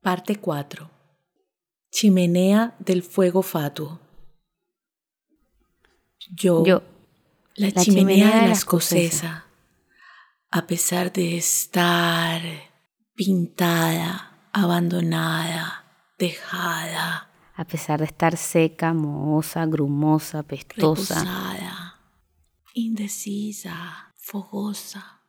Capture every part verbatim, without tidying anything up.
Parte cuatro. Chimenea del fuego fatuo. Yo, Yo, la, la chimenea, chimenea de de la la escocesa, a pesar de estar pintada, abandonada, dejada, a pesar de estar seca, mohosa, grumosa, pestosa, reposada, indecisa, fogosa,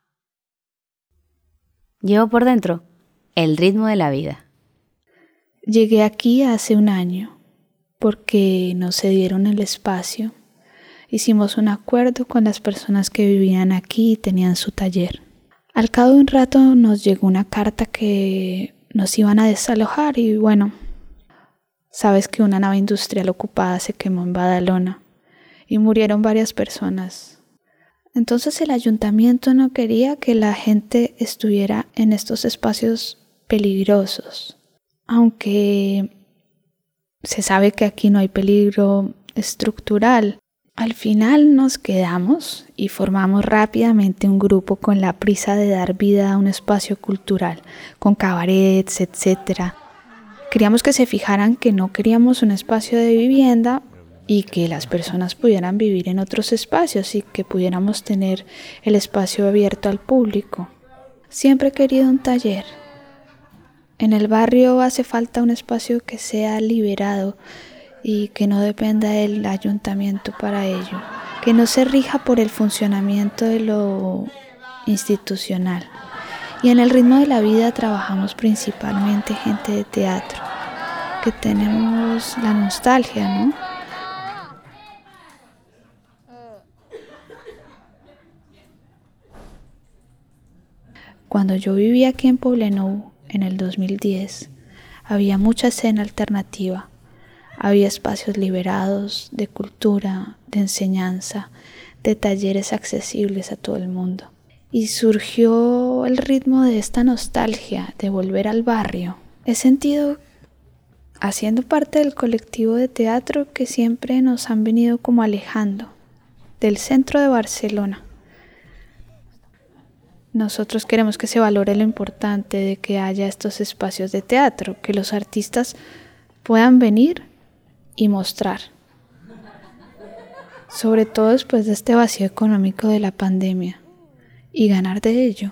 llevo por dentro el ritmo de la vida. Llegué aquí hace un año porque nos cedieron el espacio. Hicimos un acuerdo con las personas que vivían aquí y tenían su taller. Al cabo de un rato nos llegó una carta que nos iban a desalojar y bueno, sabes que una nave industrial ocupada se quemó en Badalona y murieron varias personas. Entonces el ayuntamiento no quería que la gente estuviera en estos espacios peligrosos, aunque se sabe que aquí no hay peligro estructural. Al final nos quedamos y formamos rápidamente un grupo con la prisa de dar vida a un espacio cultural, con cabarets, etcétera. Queríamos que se fijaran que no queríamos un espacio de vivienda y que las personas pudieran vivir en otros espacios y que pudiéramos tener el espacio abierto al público. Siempre he querido un taller. En el barrio hace falta un espacio que sea liberado y que no dependa del ayuntamiento para ello, que no se rija por el funcionamiento de lo institucional. Y en el ritmo de la vida trabajamos principalmente gente de teatro, que tenemos la nostalgia, ¿no? Cuando yo vivía aquí en Poblenou, en el dos mil diez, había mucha escena alternativa. Había espacios liberados de cultura, de enseñanza, de talleres accesibles a todo el mundo. Y surgió el ritmo de esta nostalgia de volver al barrio. He sentido, haciendo parte del colectivo de teatro, que siempre nos han venido como alejando del centro de Barcelona. Nosotros queremos que se valore lo importante de que haya estos espacios de teatro, que los artistas puedan venir y mostrar, sobre todo después de este vacío económico de la pandemia, y ganar de ello.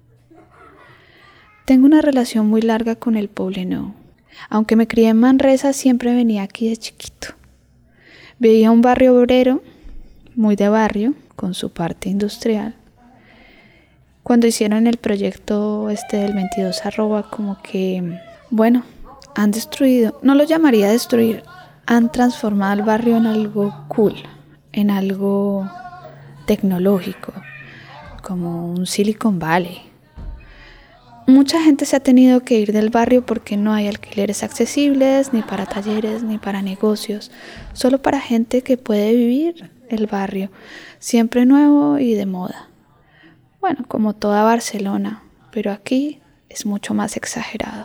Tengo una relación muy larga con el Poblenou. Aunque me crié en Manresa, siempre venía aquí de chiquito. Veía un barrio obrero, muy de barrio, con su parte industrial. Cuando hicieron el proyecto este del veintidós arroba, como que, bueno, han destruido, no lo llamaría destruir, han transformado el barrio en algo cool, en algo tecnológico, como un Silicon Valley. Mucha gente se ha tenido que ir del barrio porque no hay alquileres accesibles, ni para talleres, ni para negocios, solo para gente que puede vivir el barrio, siempre nuevo y de moda. Bueno, como toda Barcelona, pero aquí es mucho más exagerado.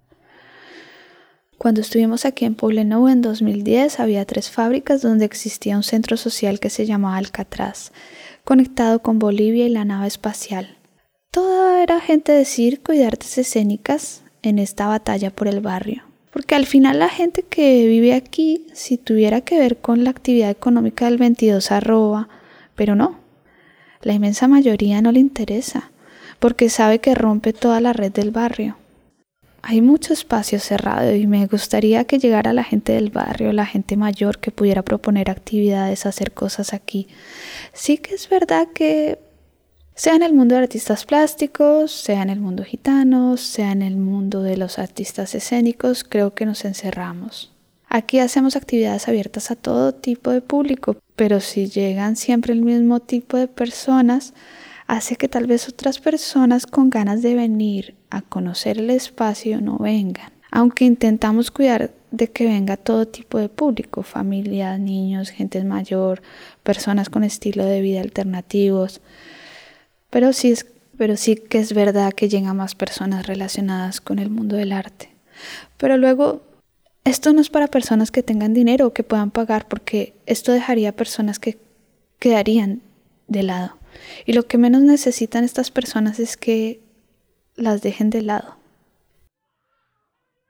Cuando estuvimos aquí en Poblenou en dos mil diez había tres fábricas donde existía un centro social que se llamaba Alcatraz, conectado con Bolivia y la nave espacial. Toda era gente de circo y de artes escénicas en esta batalla por el barrio. Porque al final la gente que vive aquí, si tuviera que ver con la actividad económica del veintidós arroba, pero no, la inmensa mayoría no le interesa, porque sabe que rompe toda la red del barrio. Hay mucho espacio cerrado y me gustaría que llegara la gente del barrio, la gente mayor que pudiera proponer actividades, hacer cosas aquí. Sí que es verdad que sea en el mundo de artistas plásticos, sea en el mundo gitano, sea en el mundo de los artistas escénicos, creo que nos encerramos. Aquí hacemos actividades abiertas a todo tipo de público, pero si llegan siempre el mismo tipo de personas, hace que tal vez otras personas con ganas de venir a conocer el espacio no vengan. Aunque intentamos cuidar de que venga todo tipo de público, familias, niños, gente mayor, personas con estilo de vida alternativos. Pero sí, es, pero sí que es verdad que llegan más personas relacionadas con el mundo del arte. Pero luego, esto no es para personas que tengan dinero o que puedan pagar, porque esto dejaría a personas que quedarían de lado. Y lo que menos necesitan estas personas es que las dejen de lado.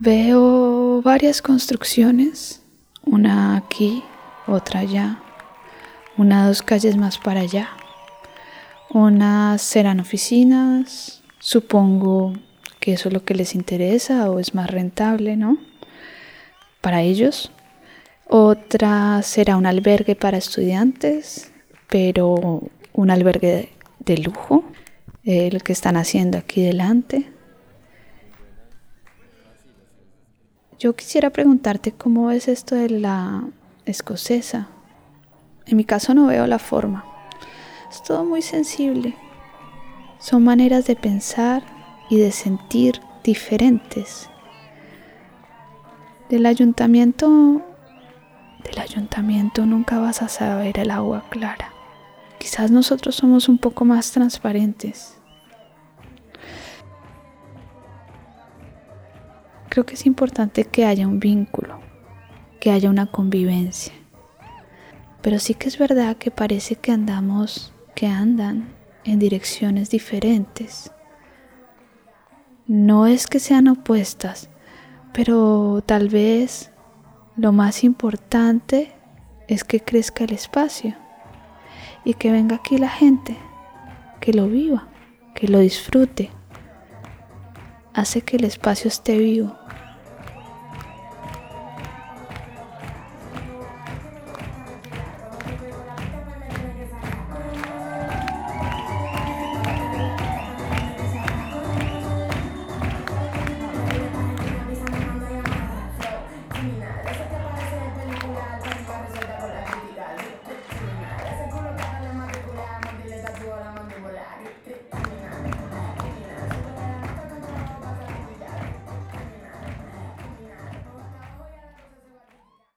Veo varias construcciones, una aquí, otra allá, una dos calles más para allá. Unas serán oficinas, supongo que eso es lo que les interesa o es más rentable, ¿no? Para ellos. Otra será un albergue para estudiantes, pero un albergue de, de lujo, el que están haciendo aquí delante. Yo quisiera preguntarte cómo es esto de la escocesa. En mi caso no veo la forma. Es todo muy sensible. Son maneras de pensar y de sentir diferentes. Del ayuntamiento, del ayuntamiento nunca vas a saber el agua clara. Quizás nosotros somos un poco más transparentes. Creo que es importante que haya un vínculo, que haya una convivencia. Pero sí que es verdad que parece que andamos, que andan en direcciones diferentes. No es que sean opuestas, pero tal vez lo más importante es que crezca el espacio y que venga aquí la gente, que lo viva, que lo disfrute. Hace que el espacio esté vivo.